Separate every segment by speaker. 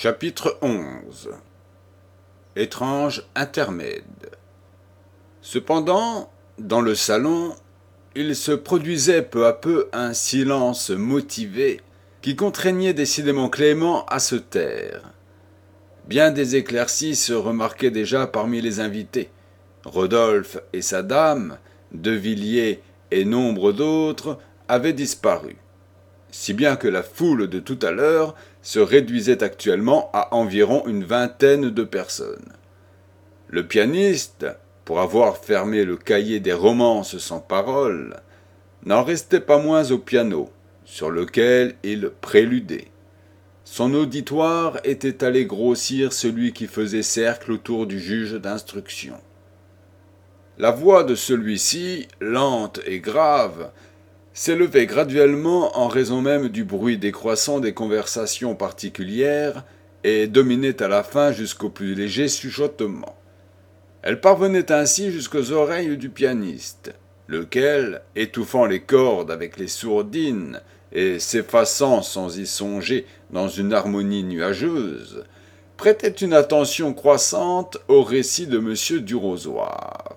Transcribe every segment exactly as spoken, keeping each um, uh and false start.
Speaker 1: Chapitre onze. Étrange intermède. Cependant, dans le salon, il se produisait peu à peu un silence motivé qui contraignait décidément Clément à se taire. Bien des éclaircies se remarquaient déjà parmi les invités. Rodolphe et sa dame, De Villiers et nombre d'autres avaient disparu, si bien que la foule de tout à l'heure se réduisait actuellement à environ une vingtaine de personnes. Le pianiste, pour avoir fermé le cahier des romances sans parole, n'en restait pas moins au piano, sur lequel il préludait. Son auditoire était allé grossir celui qui faisait cercle autour du juge d'instruction. La voix de celui-ci, lente et grave, s'élevait graduellement en raison même du bruit décroissant des conversations particulières et dominait à la fin jusqu'au plus léger chuchotement. Elle parvenait ainsi jusqu'aux oreilles du pianiste, lequel, étouffant les cordes avec les sourdines et s'effaçant sans y songer dans une harmonie nuageuse, prêtait une attention croissante au récit de Monsieur Durozoir.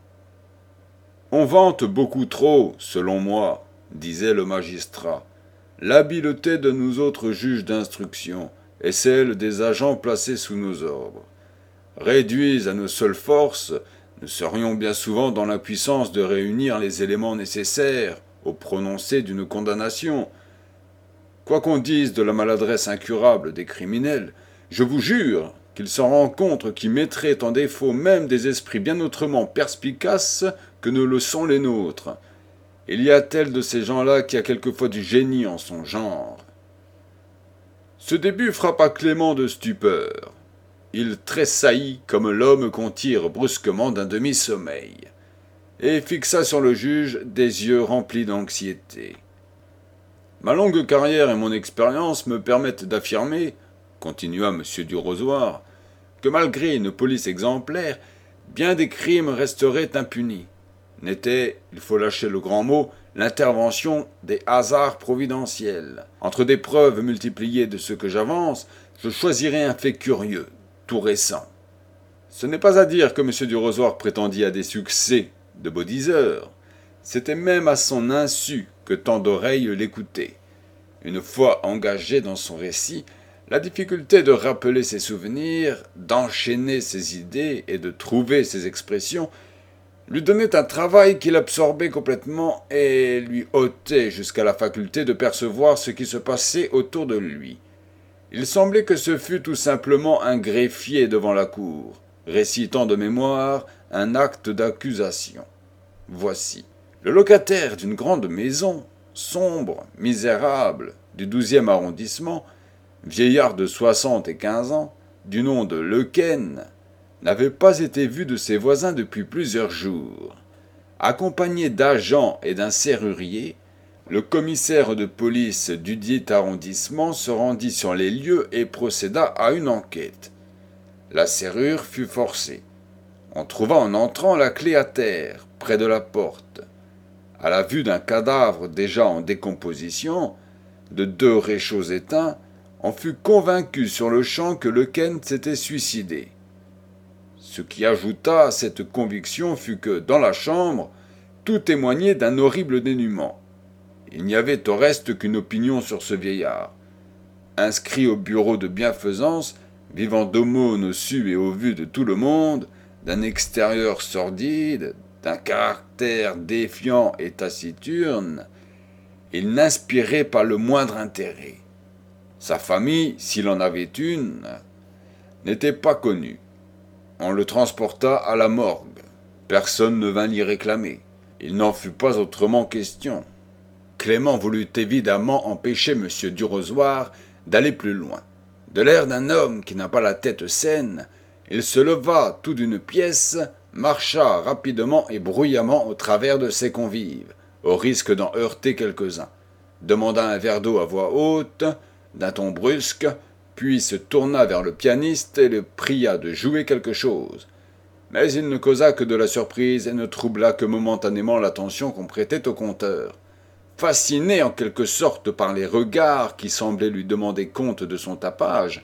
Speaker 1: On vante beaucoup trop, selon moi, disait le magistrat, l'habileté de nous autres juges d'instruction et celle des agents placés sous nos ordres. Réduits à nos seules forces, nous serions bien souvent dans l'impuissance de réunir les éléments nécessaires au prononcé d'une condamnation. Quoi qu'on dise de la maladresse incurable des criminels, je vous jure qu'ils s'en rencontrent qui mettraient en défaut même des esprits bien autrement perspicaces que ne le sont les nôtres. Il y a tel de ces gens-là qui a quelquefois du génie en son genre. Ce début frappa Clément de stupeur. Il tressaillit comme l'homme qu'on tire brusquement d'un demi-sommeil, et fixa sur le juge des yeux remplis d'anxiété. Ma longue carrière et mon expérience me permettent d'affirmer, continua M. Durozoir, que malgré une police exemplaire, bien des crimes resteraient impunis. N'était, il faut lâcher le grand mot, l'intervention des hasards providentiels. Entre des preuves multipliées de ce que j'avance, je choisirai un fait curieux, tout récent. Ce n'est pas à dire que M. Durozoir prétendit à des succès de beaux diseurs. C'était même à son insu que tant d'oreilles l'écoutaient. Une fois engagé dans son récit, la difficulté de rappeler ses souvenirs, d'enchaîner ses idées et de trouver ses expressions lui donnait un travail qui l'absorbait complètement et lui ôtait jusqu'à la faculté de percevoir ce qui se passait autour de lui. Il semblait que ce fût tout simplement un greffier devant la cour, récitant de mémoire un acte d'accusation. Voici. Le locataire d'une grande maison, sombre, misérable, du douzième arrondissement, vieillard de soixante et quinze ans, du nom de Lequesne, n'avait pas été vu de ses voisins depuis plusieurs jours. Accompagné d'agents et d'un serrurier, le commissaire de police dudit arrondissement se rendit sur les lieux et procéda à une enquête. La serrure fut forcée. On trouva en entrant la clé à terre, près de la porte. À la vue d'un cadavre déjà en décomposition, de deux réchauds éteints, on fut convaincu sur le champ que Lequesne s'était suicidé. Ce qui ajouta à cette conviction fut que, dans la chambre, tout témoignait d'un horrible dénûment. Il n'y avait au reste qu'une opinion sur ce vieillard. Inscrit au bureau de bienfaisance, vivant d'aumônes au su et au vu de tout le monde, d'un extérieur sordide, d'un caractère défiant et taciturne, il n'inspirait pas le moindre intérêt. Sa famille, s'il en avait une, n'était pas connue. On le transporta à la morgue. Personne ne vint l'y réclamer. Il n'en fut pas autrement question. Clément voulut évidemment empêcher M. Durozoir d'aller plus loin. De l'air d'un homme qui n'a pas la tête saine, il se leva tout d'une pièce, marcha rapidement et bruyamment au travers de ses convives, au risque d'en heurter quelques-uns, demanda un verre d'eau à voix haute, d'un ton brusque, puis se tourna vers le pianiste et le pria de jouer quelque chose. Mais il ne causa que de la surprise et ne troubla que momentanément l'attention qu'on prêtait au conteur. Fasciné en quelque sorte par les regards qui semblaient lui demander compte de son tapage,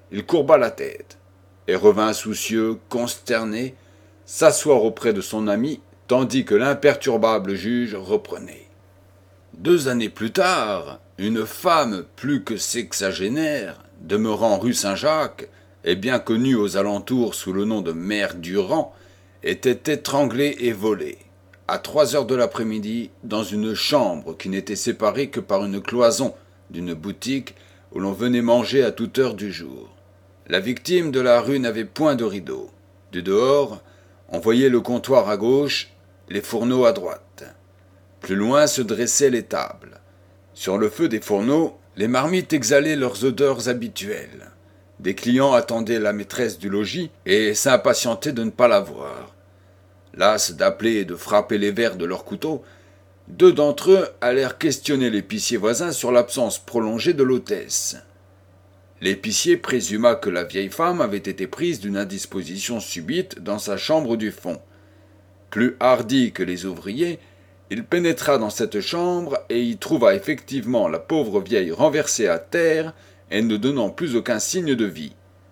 Speaker 1: il courba la tête et revint soucieux, consterné, s'asseoir auprès de son ami, tandis que l'imperturbable juge reprenait. Deux années plus tard, une femme plus que sexagénaire, demeurant rue Saint-Jacques, et bien connue aux alentours sous le nom de Mère Durand, était étranglée et volée, à trois heures de l'après-midi, dans une chambre qui n'était séparée que par une cloison d'une boutique où l'on venait manger à toute heure du jour. La victime de la rue n'avait point de rideau. Du dehors, on voyait le comptoir à gauche, les fourneaux à droite. Plus loin se dressaient les tables. Sur le feu des fourneaux, les marmites exhalaient leurs odeurs habituelles. Des clients attendaient la maîtresse du logis et s'impatientaient de ne pas la voir. Las d'appeler et de frapper les verres de leurs couteaux, deux d'entre eux allèrent questionner l'épicier voisin sur l'absence prolongée de l'hôtesse. L'épicier présuma que la vieille femme avait été prise d'une indisposition subite dans sa chambre du fond. Plus hardi que les ouvriers, il pénétra dans cette chambre et y trouva effectivement la pauvre vieille renversée à terre et ne donnant plus aucun signe de vie.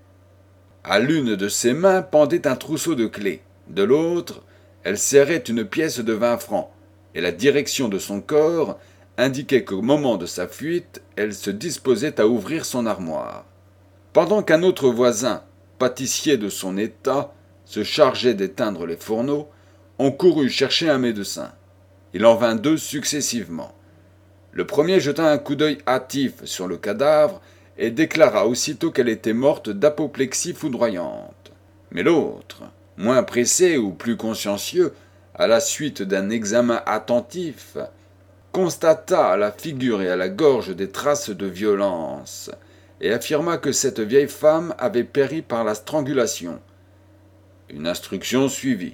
Speaker 1: À l'une de ses mains pendait un trousseau de clés, de l'autre, elle serrait une pièce de vingt francs, et la direction de son corps indiquait qu'au moment de sa fuite, elle se disposait à ouvrir son armoire. Pendant qu'un autre voisin, pâtissier de son état, se chargeait d'éteindre les fourneaux, on courut chercher un médecin. Il en vint deux successivement. Le premier jeta un coup d'œil hâtif sur le cadavre et déclara aussitôt qu'elle était morte d'apoplexie foudroyante. Mais l'autre, moins pressé ou plus consciencieux, à la suite d'un examen attentif, constata à la figure et à la gorge des traces de violence, et affirma que cette vieille femme avait péri par la strangulation. Une instruction suivit.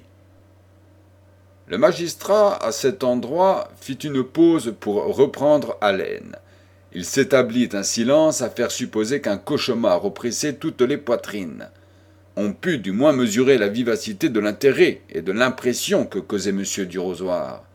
Speaker 1: Le magistrat, à cet endroit, fit une pause pour reprendre haleine. Il s'établit un silence à faire supposer qu'un cauchemar oppressait toutes les poitrines. On put du moins mesurer la vivacité de l'intérêt et de l'impression que causait M. Durozoir.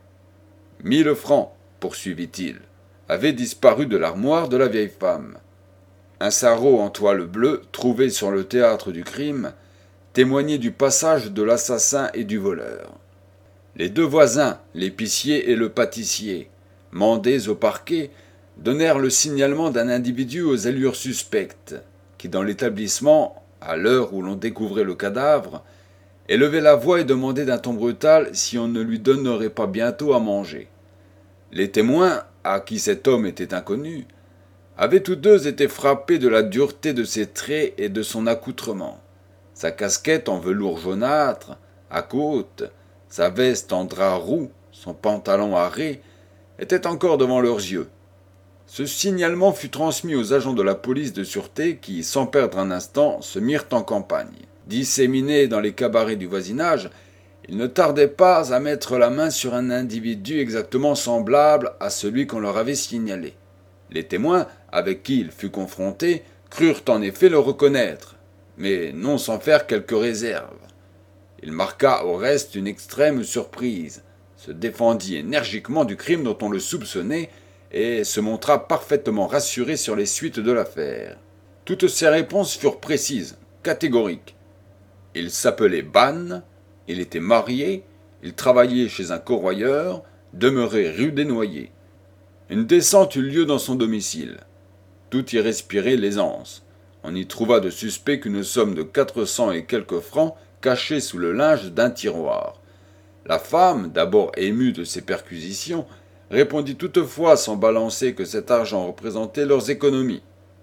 Speaker 1: Mille francs, poursuivit-il, avaient disparu de l'armoire de la vieille femme. Un sarrau en toile bleue, trouvé sur le théâtre du crime, témoignait du passage de l'assassin et du voleur. Les deux voisins, l'épicier et le pâtissier, mandés au parquet, donnèrent le signalement d'un individu aux allures suspectes, qui dans l'établissement, à l'heure où l'on découvrait le cadavre, élevait la voix et demandait d'un ton brutal si on ne lui donnerait pas bientôt à manger. Les témoins, à qui cet homme était inconnu, avaient tous deux été frappés de la dureté de ses traits et de son accoutrement. Sa casquette en velours jaunâtre, à côte, sa veste en drap roux, son pantalon à raies, étaient encore devant leurs yeux. Ce signalement fut transmis aux agents de la police de sûreté qui, sans perdre un instant, se mirent en campagne. Disséminés dans les cabarets du voisinage, ils ne tardaient pas à mettre la main sur un individu exactement semblable à celui qu'on leur avait signalé. Les témoins, avec qui il fut confronté, crurent en effet le reconnaître, mais non sans faire quelques réserves. Il marqua au reste une extrême surprise, se défendit énergiquement du crime dont on le soupçonnait et se montra parfaitement rassuré sur les suites de l'affaire. Toutes ses réponses furent précises, catégoriques. Il s'appelait Bann, il était marié, il travaillait chez un corroyeur, demeurait rue des Noyers. Une descente eut lieu dans son domicile. Tout y respirait l'aisance. On y trouva de suspect qu'une somme de quatre cents et quelques francs cachée sous le linge d'un tiroir. La femme, d'abord émue de ces perquisitions, répondit toutefois sans balancer que cet argent représentait leurs économies.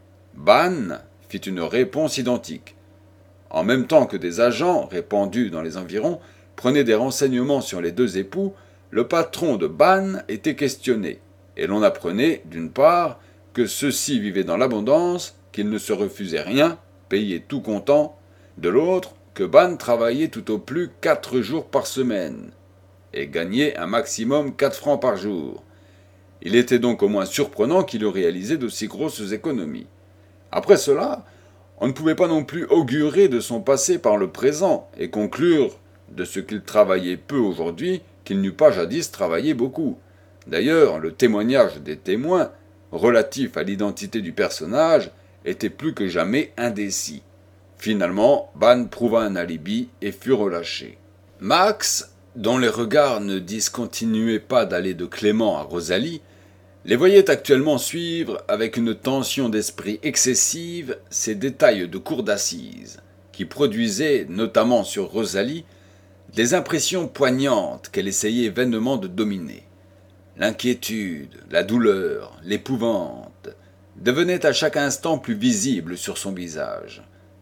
Speaker 1: Bann fit une réponse identique. En même temps que des agents, répandus dans les environs, prenaient des renseignements sur les deux époux, le patron de Bann était questionné, et l'on apprenait, d'une part, que ceux-ci vivaient dans l'abondance, qu'ils ne se refusaient rien, payaient tout comptant, de l'autre, que Bann travaillait tout au plus quatre jours par semaine, et gagnait un maximum quatre francs par jour. Il était donc au moins surprenant qu'il eût réalisé d'aussi grosses économies. Après cela, on ne pouvait pas non plus augurer de son passé par le présent, et conclure de ce qu'il travaillait peu aujourd'hui qu'il n'eût pas jadis travaillé beaucoup. D'ailleurs, le témoignage des témoins, relatif à l'identité du personnage, était plus que jamais indécis. Finalement, Ban prouva un alibi et fut relâché. Max, dont les regards ne discontinuaient pas d'aller de Clément à Rosalie, les voyait actuellement suivre avec une tension d'esprit excessive ces détails de cour d'assises, qui produisaient, notamment sur Rosalie, des impressions poignantes qu'elle essayait vainement de dominer. L'inquiétude, la douleur, l'épouvante devenaient à chaque instant plus visibles sur son visage.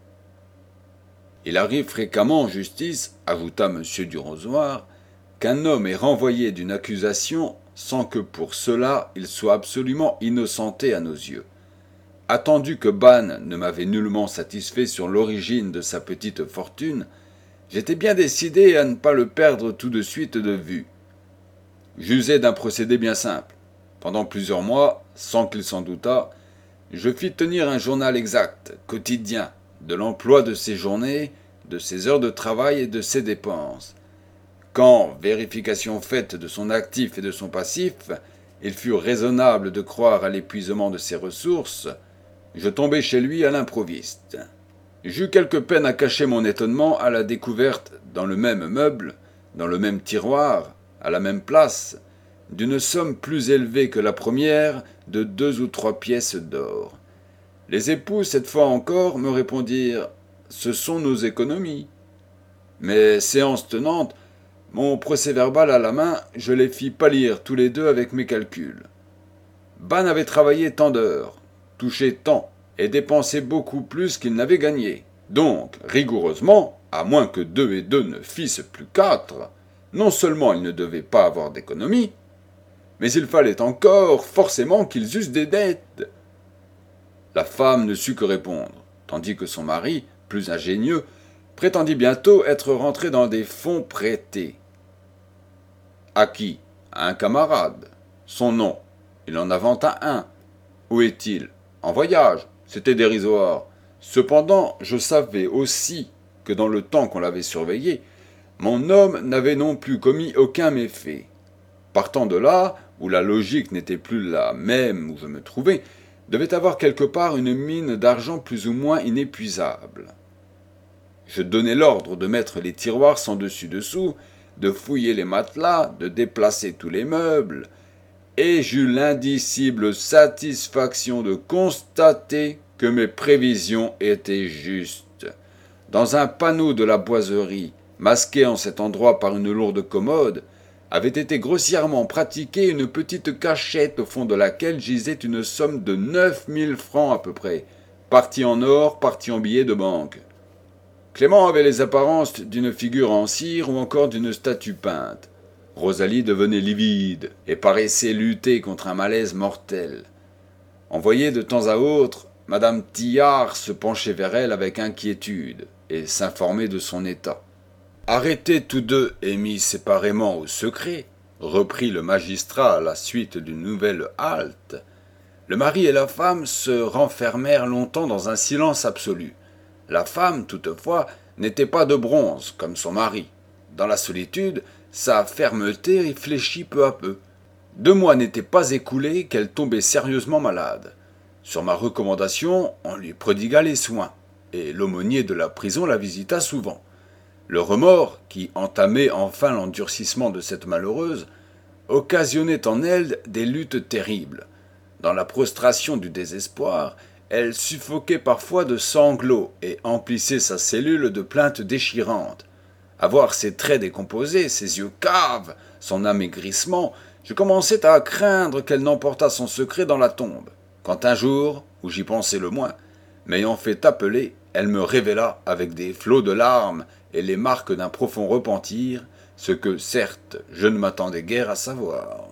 Speaker 1: Il arrive fréquemment en justice, ajouta M. Durozoir, qu'un homme est renvoyé d'une accusation sans que pour cela il soit absolument innocenté à nos yeux. Attendu que Ban ne m'avait nullement satisfait sur l'origine de sa petite fortune, j'étais bien décidé à ne pas le perdre tout de suite de vue. J'usai d'un procédé bien simple. Pendant plusieurs mois, sans qu'il s'en doutât, je fis tenir un journal exact, quotidien, de l'emploi de ses journées, de ses heures de travail et de ses dépenses. Quand, vérification faite de son actif et de son passif, il fut raisonnable de croire à l'épuisement de ses ressources, je tombai chez lui à l'improviste. J'eus quelque peine à cacher mon étonnement à la découverte, dans le même meuble, dans le même tiroir, à la même place, d'une somme plus élevée que la première de deux ou trois pièces d'or. Les époux, cette fois encore, me répondirent « Ce sont nos économies ». Mais, séance tenante, mon procès-verbal à la main, je les fis pâlir tous les deux avec mes calculs. Ban avait travaillé tant d'heures, touché tant, et dépensé beaucoup plus qu'il n'avait gagné. Donc, rigoureusement, à moins que deux et deux ne fissent plus quatre, non seulement ils ne devaient pas avoir d'économie, mais il fallait encore forcément qu'ils eussent des dettes. La femme ne sut que répondre, tandis que son mari, plus ingénieux, prétendit bientôt être rentré dans des fonds prêtés. À qui? À un camarade. Son nom. Il en inventa un. Où est-il? En voyage. C'était dérisoire. Cependant, je savais aussi que dans le temps qu'on l'avait surveillé, mon homme n'avait non plus commis aucun méfait. Partant de là, où la logique n'était plus la même où je me trouvais, devait avoir quelque part une mine d'argent plus ou moins inépuisable. Je donnai l'ordre de mettre les tiroirs sans dessus-dessous, de fouiller les matelas, de déplacer tous les meubles, et j'eus l'indicible satisfaction de constater que mes prévisions étaient justes. Dans un panneau de la boiserie, masqué en cet endroit par une lourde commode, avait été grossièrement pratiquée une petite cachette au fond de laquelle gisait une somme de neuf mille francs à peu près, partie en or, partie en billets de banque. Clément avait les apparences d'une figure en cire ou encore d'une statue peinte. Rosalie devenait livide et paraissait lutter contre un malaise mortel. On voyait de temps à autre Madame Tillard se pencher vers elle avec inquiétude et s'informer de son état. Arrêtés tous deux et mis séparément au secret, reprit le magistrat à la suite d'une nouvelle halte, le mari et la femme se renfermèrent longtemps dans un silence absolu. La femme, toutefois, n'était pas de bronze, comme son mari. Dans la solitude, sa fermeté réfléchit peu à peu. Deux mois n'étaient pas écoulés qu'elle tombait sérieusement malade. Sur ma recommandation, on lui prodigua les soins, et l'aumônier de la prison la visita souvent. Le remords, qui entamait enfin l'endurcissement de cette malheureuse, occasionnait en elle des luttes terribles. Dans la prostration du désespoir, elle suffoquait parfois de sanglots et emplissait sa cellule de plaintes déchirantes. À voir ses traits décomposés, ses yeux caves, son amaigrissement, je commençais à craindre qu'elle n'emportât son secret dans la tombe. Quand un jour, où j'y pensais le moins, m'ayant fait appeler, elle me révéla avec des flots de larmes et les marques d'un profond repentir, ce que, certes, je ne m'attendais guère à savoir.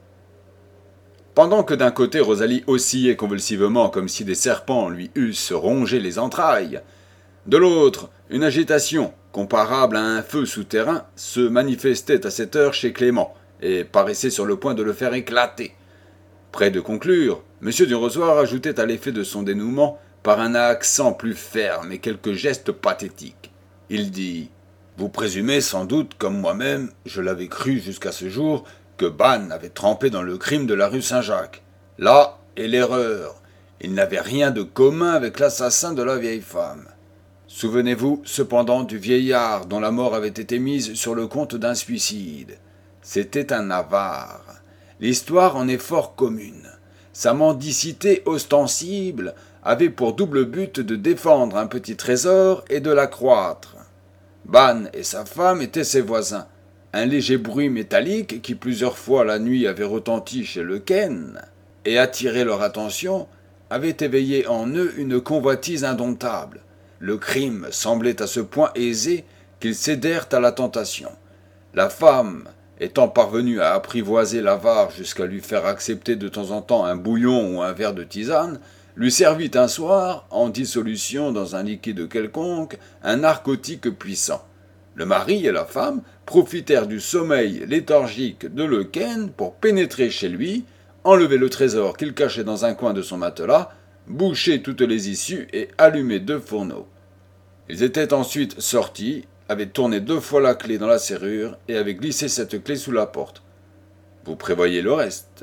Speaker 1: Pendant que d'un côté Rosalie oscillait convulsivement comme si des serpents lui eussent rongé les entrailles, de l'autre, une agitation, comparable à un feu souterrain, se manifestait à cette heure chez Clément, et paraissait sur le point de le faire éclater. Près de conclure, M. Durozoir ajoutait à l'effet de son dénouement par un accent plus ferme et quelques gestes pathétiques. Il dit « Vous présumez sans doute, comme moi-même, je l'avais cru jusqu'à ce jour, que Ban avait trempé dans le crime de la rue Saint-Jacques. Là est l'erreur. Il n'avait rien de commun avec l'assassin de la vieille femme. Souvenez-vous cependant du vieillard dont la mort avait été mise sur le compte d'un suicide. C'était un avare. L'histoire en est fort commune. Sa mendicité ostensible avait pour double but de défendre un petit trésor et de l'accroître. Ban et sa femme étaient ses voisins. Un léger bruit métallique qui plusieurs fois la nuit avait retenti chez le Ken et attiré leur attention avait éveillé en eux une convoitise indomptable. Le crime semblait à ce point aisé qu'ils cédèrent à la tentation. La femme, étant parvenue à apprivoiser l'avare jusqu'à lui faire accepter de temps en temps un bouillon ou un verre de tisane, lui servit un soir, en dissolution dans un liquide quelconque, un narcotique puissant. Le mari et la femme profitèrent du sommeil léthargique de Lequesne pour pénétrer chez lui, enlever le trésor qu'il cachait dans un coin de son matelas, boucher toutes les issues et allumer deux fourneaux. Ils étaient ensuite sortis, avaient tourné deux fois la clé dans la serrure et avaient glissé cette clé sous la porte. Vous prévoyez le reste.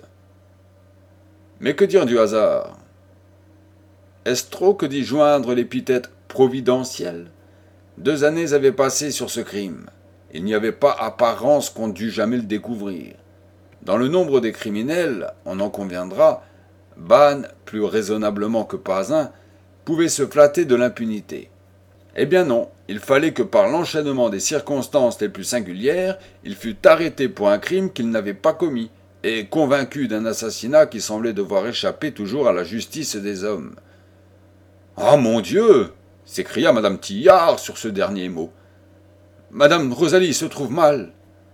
Speaker 1: Mais que dire du hasard? Est-ce trop que d'y joindre l'épithète providentielle? Deux années avaient passé sur ce crime. Il n'y avait pas apparence qu'on dût jamais le découvrir. Dans le nombre des criminels, on en conviendra, Ban, plus raisonnablement que pas un, pouvait se flatter de l'impunité. Eh bien non, il fallait que par l'enchaînement des circonstances les plus singulières, il fût arrêté pour un crime qu'il n'avait pas commis, et convaincu d'un assassinat qui semblait devoir échapper toujours à la justice des hommes. « Ah, mon Dieu !» s'écria madame Tillard sur ce dernier mot. « Madame Rosalie se trouve mal. »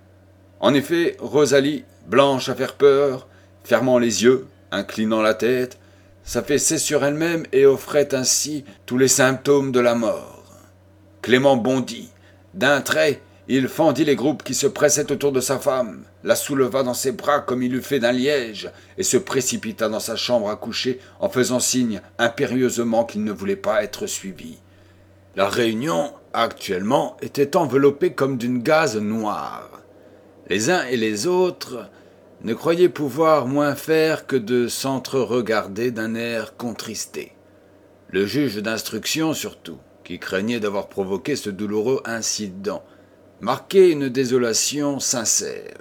Speaker 1: En effet, Rosalie, blanche à faire peur, fermant les yeux, inclinant la tête, s'affaissait sur elle-même et offrait ainsi tous les symptômes de la mort. Clément bondit. D'un trait, il fendit les groupes qui se pressaient autour de sa femme, la souleva dans ses bras comme il eût fait d'un liège, et se précipita dans sa chambre à coucher en faisant signe impérieusement qu'il ne voulait pas être suivi. La réunion, actuellement, était enveloppée comme d'une gaze noire. Les uns et les autres ne croyaient pouvoir moins faire que de s'entre-regarder d'un air contristé. Le juge d'instruction, surtout, qui craignait d'avoir provoqué ce douloureux incident, marquait une désolation sincère.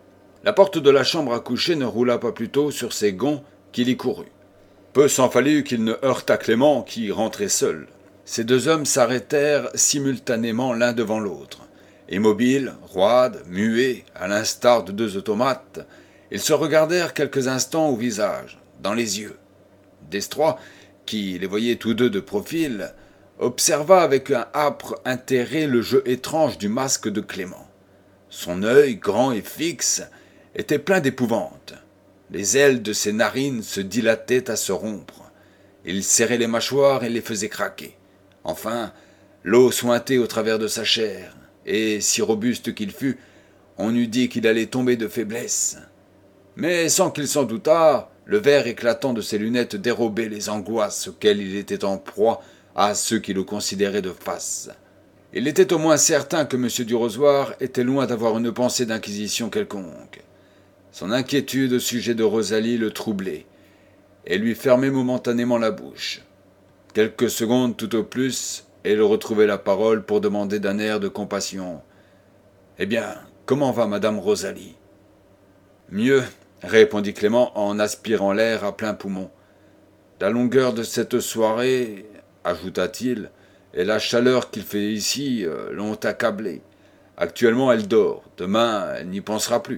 Speaker 1: La porte de la chambre à coucher ne roula pas plus tôt sur ses gonds qu'il y courut. Peu s'en fallut qu'il ne heurtât Clément, qui rentrait seul. Ces deux hommes s'arrêtèrent simultanément l'un devant l'autre. Immobiles, roides, muets, à l'instar de deux automates, ils se regardèrent quelques instants au visage, dans les yeux. Destroy, qui les voyait tous deux de profil, observa avec un âpre intérêt le jeu étrange du masque de Clément. Son œil, grand et fixe, était plein d'épouvante. Les ailes de ses narines se dilataient à se rompre. Il serrait les mâchoires et les faisait craquer. Enfin, l'eau suintait au travers de sa chair, et, si robuste qu'il fût, on eût dit qu'il allait tomber de faiblesse. Mais sans qu'il s'en doutât, le verre éclatant de ses lunettes dérobait les angoisses auxquelles il était en proie à ceux qui le considéraient de face. Il était au moins certain que M. Durozoir était loin d'avoir une pensée d'inquisition quelconque. Son inquiétude au sujet de Rosalie le troublait, et lui fermait momentanément la bouche. Quelques secondes tout au plus, et il retrouvait la parole pour demander d'un air de compassion. « Eh bien, comment va madame Rosalie ?»« Mieux, » répondit Clément en aspirant l'air à plein poumon. « La longueur de cette soirée, ajouta-t-il, et la chaleur qu'il fait ici euh, l'ont accablée. Actuellement, elle dort. Demain, elle n'y pensera plus. »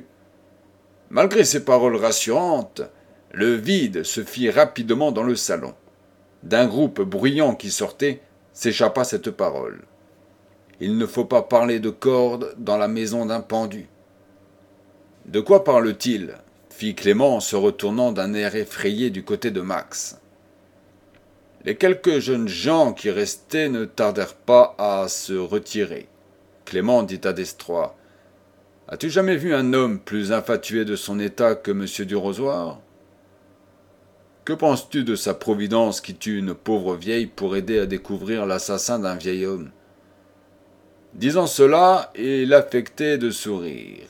Speaker 1: Malgré ces paroles rassurantes, le vide se fit rapidement dans le salon. D'un groupe bruyant qui sortait, s'échappa cette parole. « Il ne faut pas parler de cordes dans la maison d'un pendu. »« De quoi parle-t-il » fit Clément en se retournant d'un air effrayé du côté de Max. Les quelques jeunes gens qui restaient ne tardèrent pas à se retirer. Clément dit à Destroy. « As-tu jamais vu un homme plus infatué de son état que M. Durozoir ? Que penses-tu de sa providence qui tue une pauvre vieille pour aider à découvrir l'assassin d'un vieil homme ?» Disant cela, il affectait de sourire.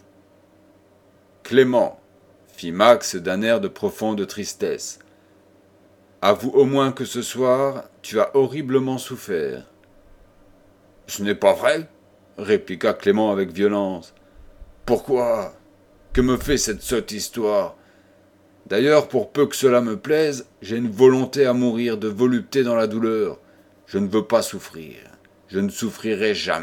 Speaker 1: « Clément, fit Max d'un air de profonde tristesse, Avoue au moins que ce soir, tu as horriblement souffert. »« Ce n'est pas vrai, » répliqua Clément avec violence. « Pourquoi ? Que me fait cette sotte histoire ? D'ailleurs, pour peu que cela me plaise, j'ai une volonté à mourir de volupté dans la douleur. Je ne veux pas souffrir. Je ne souffrirai jamais. »